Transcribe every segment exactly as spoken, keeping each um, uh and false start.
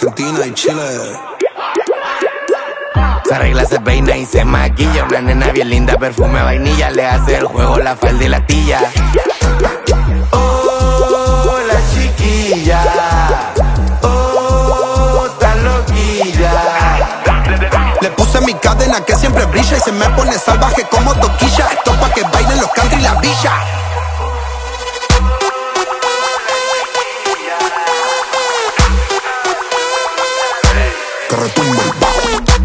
Argentina y Chile. Se arregla, se peina y se maquilla. Una nena bien linda, perfume vainilla. Le hace el juego la falda y la tilla. Oh, la chiquilla. Oh, tan loquilla. Le puse mi cadena que siempre brilla y se me pone salvaje como toquilla. Esto pa' que bailen los country y la villa. Que retumbe el bajo.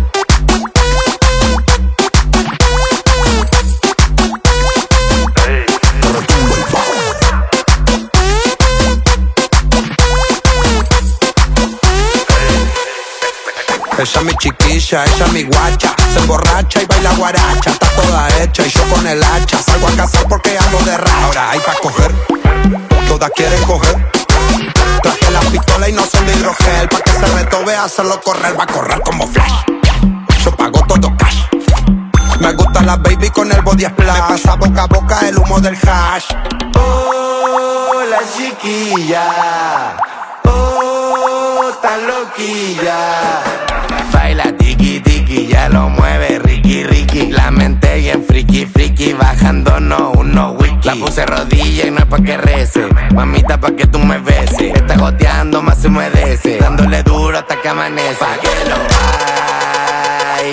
Ella mi chiquilla, ella mi guacha. Se emborracha y baila guaracha. Está toda hecha y yo con el hacha salgo a cazar porque ando de racha. Ahora hay pa' coger, todas quieren coger. Traje la pistola y no son de hidrogel. Pa' que se retobe a hacerlo correr. Va a correr como Flash. Yo pago todo cash. Me gusta la baby con el body splash. Me pasa boca a boca el humo del hash. Oh, la chiquilla. Oh, tan loquilla. Baila tiki tiki, ya lo mueve Ricky Ricky. La mente bien friki friki, bajando no uno wiki. La puse rodilla y no es pa' que rece, mamita pa' que tú me beses. Está goteando, más se humedece, dándole duro hasta que amanece. Pa' que lo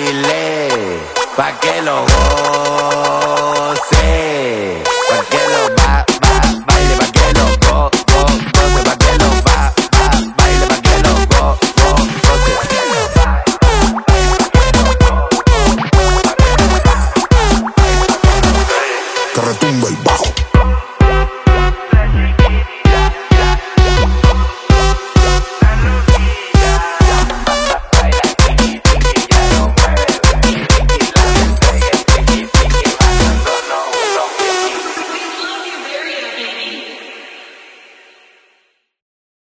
baile, pa' que lo goce, pa' que lo